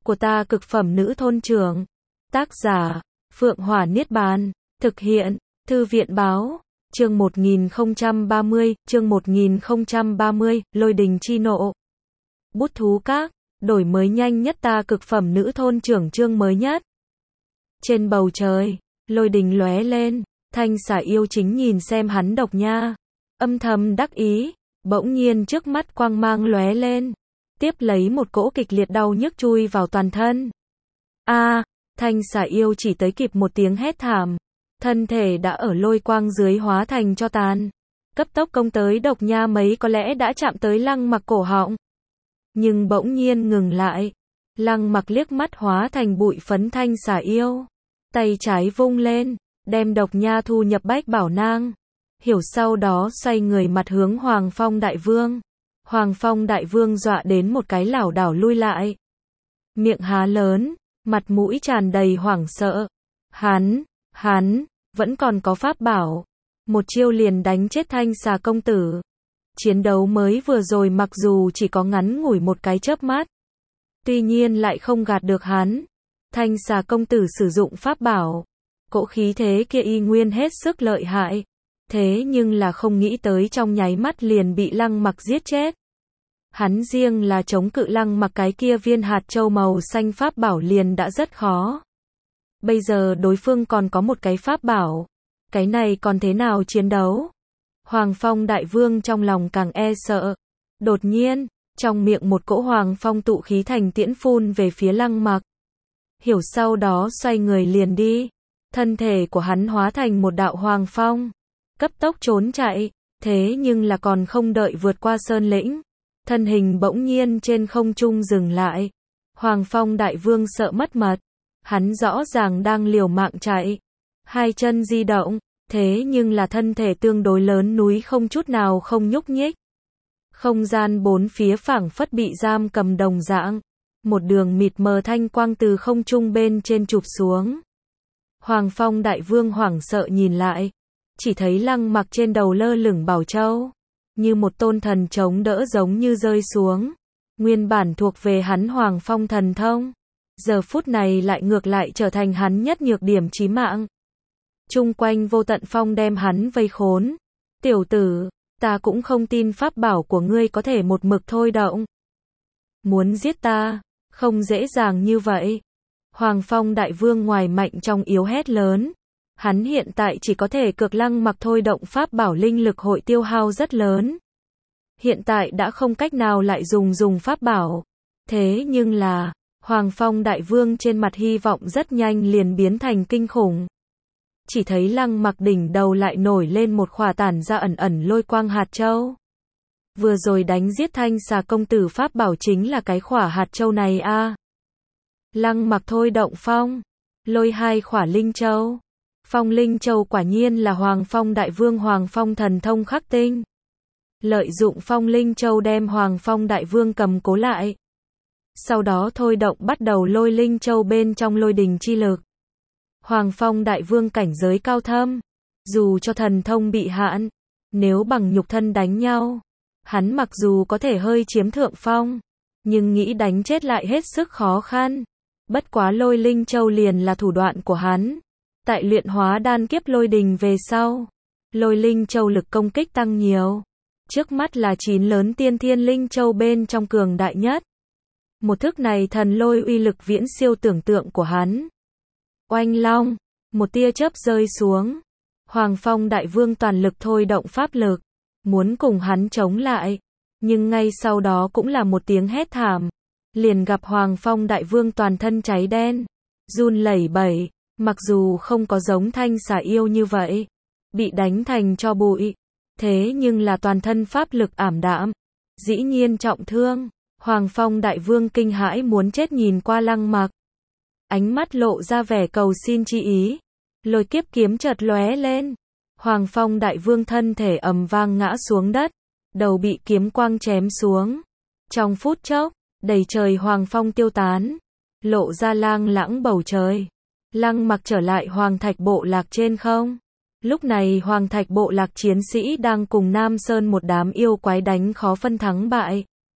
của ta cực phẩm nữ thôn trưởng. Tác giả, Phượng Hỏa Niết Bàn. Thực hiện, Thư viện báo. Chương 1030, Lôi đình chi nộ. Bút thú các, đổi mới nhanh nhất ta cực phẩm nữ thôn trưởng chương mới nhất. Trên bầu trời, lôi đình lóe lên, Thanh Xà yêu chính nhìn xem hắn độc nha. Âm thầm đắc ý, bỗng nhiên trước mắt quang mang lóe lên. Tiếp lấy một cỗ kịch liệt đau nhức chui vào toàn thân. Thanh Xà yêu chỉ tới kịp một tiếng hét thảm. Thân thể đã ở lôi quang dưới hóa thành cho tàn. Cấp tốc công tới độc nha mấy có lẽ đã chạm tới Lăng Mặc cổ họng. Nhưng bỗng nhiên ngừng lại. Lăng Mặc liếc mắt hóa thành bụi phấn Thanh Xà yêu. Tay trái vung lên, đem độc nha thu nhập bách bảo nang. Hiểu sau đó xoay người mặt hướng Hoàng Phong Đại Vương. Hoàng Phong Đại Vương dọa đến một cái lảo đảo lui lại. Miệng há lớn, mặt mũi tràn đầy hoảng sợ. Hắn, vẫn còn có pháp bảo. Một chiêu liền đánh chết Thanh Xà công tử. Chiến đấu mới vừa rồi mặc dù chỉ có ngắn ngủi một cái chớp mắt. Tuy nhiên lại không gạt được hắn. Thanh Xà công tử sử dụng pháp bảo. Cỗ khí thế kia y nguyên hết sức lợi hại. Thế nhưng là không nghĩ tới trong nháy mắt liền bị Lăng Mặc giết chết. Hắn riêng là chống cự Lăng Mặc cái kia viên hạt châu màu xanh pháp bảo liền đã rất khó. Bây giờ đối phương còn có một cái pháp bảo. Cái này còn thế nào chiến đấu? Hoàng Phong Đại Vương trong lòng càng e sợ. Đột nhiên, trong miệng một cỗ Hoàng Phong tụ khí thành tiễn phun về phía Lăng Mặc. Hiểu sau đó xoay người liền đi. Thân thể của hắn hóa thành một đạo Hoàng Phong. Cấp tốc trốn chạy. Thế nhưng là còn không đợi vượt qua sơn lĩnh. Thân hình bỗng nhiên trên không trung dừng lại. Hoàng Phong Đại Vương sợ mất mật. Hắn rõ ràng đang liều mạng chạy. Hai chân di động. Thế nhưng là thân thể tương đối lớn núi không chút nào không nhúc nhích. Không gian bốn phía phảng phất bị giam cầm đồng dạng. Một đường mịt mờ thanh quang từ không trung bên trên chụp xuống. Hoàng Phong Đại Vương hoảng sợ nhìn lại. Chỉ thấy Lăng Mặc trên đầu lơ lửng bảo châu. Như một tôn thần chống đỡ giống như rơi xuống. Nguyên bản thuộc về hắn Hoàng Phong thần thông. Giờ phút này lại ngược lại trở thành hắn nhất nhược điểm chí mạng. Chung quanh vô tận phong đem hắn vây khốn. Tiểu tử, ta cũng không tin pháp bảo của ngươi có thể một mực thôi động. Muốn giết ta, không dễ dàng như vậy. Hoàng Phong Đại Vương ngoài mạnh trong yếu hét lớn. Hắn hiện tại chỉ có thể cực Lăng Mặc thôi động pháp bảo linh lực hội tiêu hao rất lớn. Hiện tại đã không cách nào lại dùng pháp bảo. Thế nhưng là, Hoàng Phong Đại Vương trên mặt hy vọng rất nhanh liền biến thành kinh khủng. Chỉ thấy Lăng Mặc đỉnh đầu lại nổi lên một khỏa tản ra ẩn lôi quang hạt châu. Vừa rồi đánh giết Thanh Xà công tử pháp bảo chính là cái khỏa hạt châu này Lăng Mặc thôi động phong, lôi hai khỏa linh châu. Phong linh châu quả nhiên là Hoàng Phong Đại Vương Hoàng Phong thần thông khắc tinh. Lợi dụng phong linh châu đem Hoàng Phong Đại Vương cầm cố lại. Sau đó thôi động bắt đầu lôi linh châu bên trong lôi đình chi lực. Hoàng Phong Đại Vương cảnh giới cao thâm. Dù cho thần thông bị hạn. Nếu bằng nhục thân đánh nhau. Hắn mặc dù có thể hơi chiếm thượng phong. Nhưng nghĩ đánh chết lại hết sức khó khăn. Bất quá lôi linh châu liền là thủ đoạn của hắn. Tại luyện hóa đan kiếp lôi đình về sau. Lôi linh châu lực công kích tăng nhiều. Trước mắt là 9 lớn tiên thiên linh châu bên trong cường đại nhất. Một thức này thần lôi uy lực viễn siêu tưởng tượng của hắn. Oanh long, một tia chớp rơi xuống. Hoàng Phong Đại Vương toàn lực thôi động pháp lực. Muốn cùng hắn chống lại. Nhưng ngay sau đó cũng là một tiếng hét thảm. Liền gặp Hoàng Phong Đại Vương toàn thân cháy đen. Run lẩy bẩy. Mặc dù không có giống Thanh Xà yêu như vậy. Bị đánh thành tro bụi. Thế nhưng là toàn thân pháp lực ảm đạm. Dĩ nhiên trọng thương. Hoàng Phong Đại Vương kinh hãi muốn chết nhìn qua Lăng Mặc. Ánh mắt lộ ra vẻ cầu xin chi ý. Lôi kiếp kiếm chợt lóe lên. Hoàng Phong Đại Vương thân thể ầm vang ngã xuống đất. Đầu bị kiếm quang chém xuống. Trong phút chốc, đầy trời Hoàng Phong tiêu tán. Lộ ra lang lãng bầu trời. Lăng Mặc trở lại Hoàng Thạch bộ lạc trên không. Lúc này Hoàng Thạch bộ lạc chiến sĩ đang cùng Nam Sơn một đám yêu quái đánh khó phân thắng bại.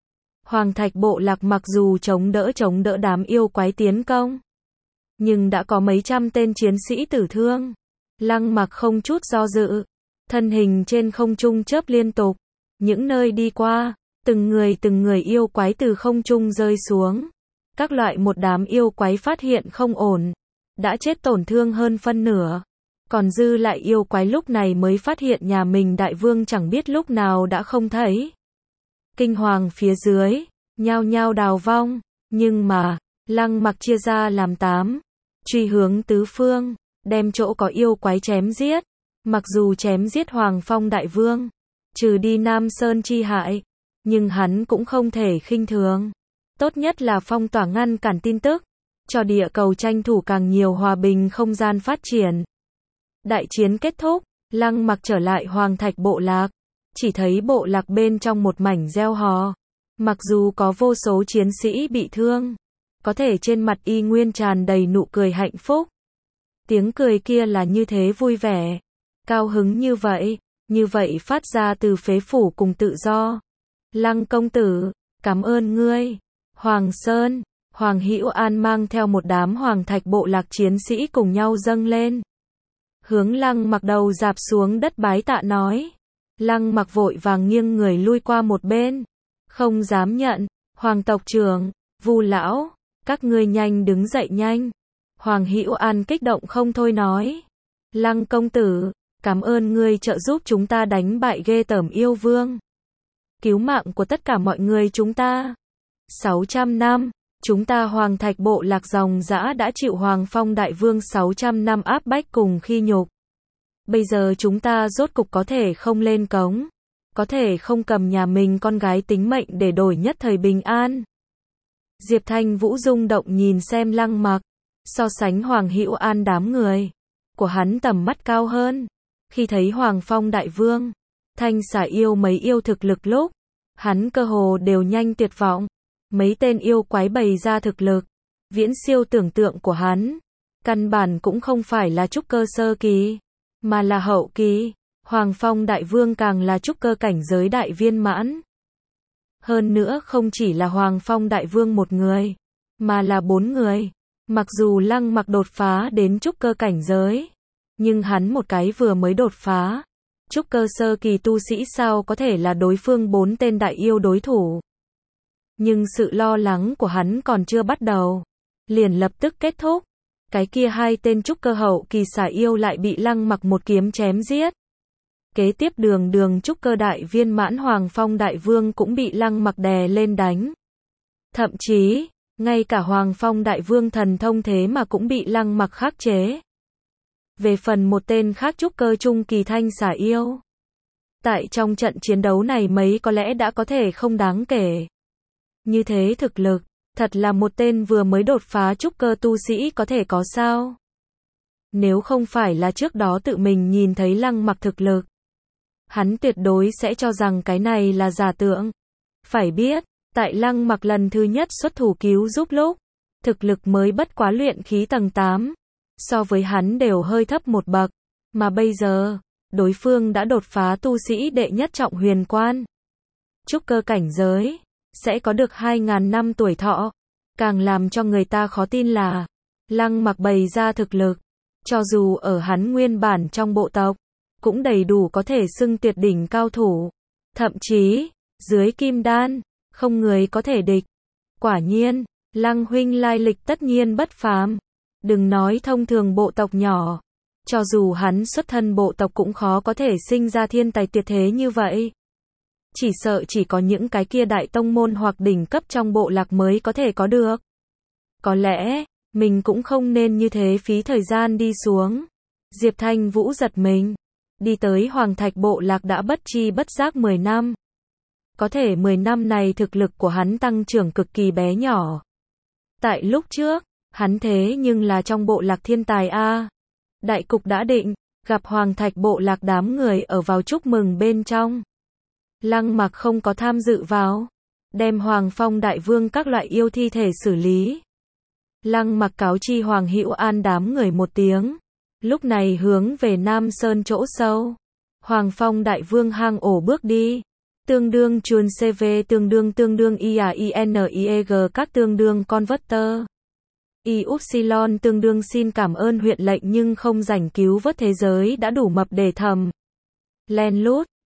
Hoàng Thạch bộ lạc mặc dù chống đỡ đám yêu quái tiến công, nhưng đã có mấy trăm tên chiến sĩ tử thương. Lăng Mặc không chút do dự, thân hình trên không trung chớp liên tục, những nơi đi qua, từng người yêu quái từ không trung rơi xuống. Các loại một đám yêu quái phát hiện không ổn, đã chết tổn thương hơn phân nửa. Còn dư lại yêu quái lúc này mới phát hiện nhà mình đại vương chẳng biết lúc nào đã không thấy. Kinh hoàng phía dưới, nhao nhao đào vong, nhưng mà, Lăng Mặc chia ra làm 8, truy hướng tứ phương, đem chỗ có yêu quái chém giết. Mặc dù chém giết Hoàng Phong đại vương, trừ đi Nam Sơn chi hại, nhưng hắn cũng không thể khinh thường. Tốt nhất là phong tỏa ngăn cản tin tức, cho địa cầu tranh thủ càng nhiều hòa bình không gian phát triển. Đại chiến kết thúc, Lăng Mặc trở lại Hoàng Thạch bộ lạc, chỉ thấy bộ lạc bên trong một mảnh reo hò. Mặc dù có vô số chiến sĩ bị thương, có thể trên mặt y nguyên tràn đầy nụ cười hạnh phúc. Tiếng cười kia là như thế vui vẻ, cao hứng như vậy phát ra từ phế phủ cùng tự do. Lăng công tử, cảm ơn ngươi. Hoàng Sơn, Hoàng Hữu An mang theo một đám Hoàng Thạch bộ lạc chiến sĩ cùng nhau dâng lên. Hướng Lăng Mặc đầu dạp xuống đất bái tạ nói. Lăng Mặc vội vàng nghiêng người lui qua một bên. Không dám nhận, Hoàng tộc trưởng, Vu lão, các ngươi nhanh đứng dậy nhanh. Hoàng Hữu An kích động không thôi nói. Lăng công tử, cảm ơn ngươi trợ giúp chúng ta đánh bại ghê tởm yêu vương. Cứu mạng của tất cả mọi người chúng ta. 600 năm, chúng ta Hoàng Thạch bộ lạc dòng dã đã chịu Hoàng Phong đại vương 600 năm áp bách cùng khi nhục. Bây giờ chúng ta rốt cục có thể không lên cống, có thể không cầm nhà mình con gái tính mệnh để đổi nhất thời bình an. Diệp Thanh Vũ rung động nhìn xem Lăng Mặc, so sánh Hoàng Hữu An đám người của hắn tầm mắt cao hơn. Khi thấy Hoàng Phong đại vương, Thanh xà yêu mấy yêu thực lực lúc, hắn cơ hồ đều nhanh tuyệt vọng. Mấy tên yêu quái bày ra thực lực, viễn siêu tưởng tượng của hắn. Căn bản cũng không phải là trúc cơ sơ kỳ, mà là hậu kỳ. Hoàng Phong đại vương càng là trúc cơ cảnh giới đại viên mãn. Hơn nữa không chỉ là Hoàng Phong đại vương một người, mà là 4 người. Mặc dù Lăng Mặc đột phá đến trúc cơ cảnh giới, nhưng hắn một cái vừa mới đột phá trúc cơ sơ kỳ tu sĩ sao có thể là đối phương 4 tên đại yêu đối thủ. Nhưng sự lo lắng của hắn còn chưa bắt đầu, liền lập tức kết thúc. Cái kia 2 tên trúc cơ hậu kỳ xà yêu lại bị Lăng Mặc một kiếm chém giết. Kế tiếp đường trúc cơ đại viên mãn Hoàng Phong đại vương cũng bị Lăng Mặc đè lên đánh. Thậm chí, ngay cả Hoàng Phong đại vương thần thông thế mà cũng bị Lăng Mặc khắc chế. Về phần một tên khác trúc cơ trung kỳ thanh xà yêu, tại trong trận chiến đấu này mấy có lẽ đã có thể không đáng kể. Như thế thực lực, thật là một tên vừa mới đột phá trúc cơ tu sĩ có thể có sao? Nếu không phải là trước đó tự mình nhìn thấy Lăng Mặc thực lực, hắn tuyệt đối sẽ cho rằng cái này là giả tượng. Phải biết, tại Lăng Mặc lần thứ nhất xuất thủ cứu giúp lúc, thực lực mới bất quá luyện khí tầng 8, so với hắn đều hơi thấp một bậc, mà bây giờ, đối phương đã đột phá tu sĩ đệ nhất trọng huyền quan. Trúc cơ cảnh giới, sẽ có được 2.000 năm tuổi thọ. Càng làm cho người ta khó tin là, Lăng Mặc bày ra thực lực, cho dù ở hắn nguyên bản trong bộ tộc, cũng đầy đủ có thể xưng tuyệt đỉnh cao thủ. Thậm chí, dưới kim đan, không người có thể địch. Quả nhiên, Lăng huynh lai lịch tất nhiên bất phàm. Đừng nói thông thường bộ tộc nhỏ, cho dù hắn xuất thân bộ tộc cũng khó có thể sinh ra thiên tài tuyệt thế như vậy. Chỉ sợ chỉ có những cái kia đại tông môn hoặc đỉnh cấp trong bộ lạc mới có thể có được. Có lẽ, mình cũng không nên như thế phí thời gian đi xuống. Diệp Thanh Vũ giật mình. Đi tới Hoàng Thạch bộ lạc đã bất chi bất giác 10 năm. Có thể 10 năm này thực lực của hắn tăng trưởng cực kỳ bé nhỏ. Tại lúc trước, hắn thế nhưng là trong bộ lạc thiên tài a. Đại cục đã định, gặp Hoàng Thạch bộ lạc đám người ở vào chúc mừng bên trong. Lăng Mặc không có tham dự vào, đem Hoàng Phong đại vương các loại yêu thi thể xử lý. Lăng Mặc cáo chi Hoàng Hữu An đám người một tiếng, lúc này hướng về Nam Sơn chỗ sâu. Hoàng Phong đại vương hang ổ bước đi, tương đương chuồn CV tương đương IAINIEG các tương đương converter. Y upsilon tương đương xin cảm ơn huyện lệnh nhưng không rảnh cứu vớt thế giới đã đủ mập để thầm. Len lút.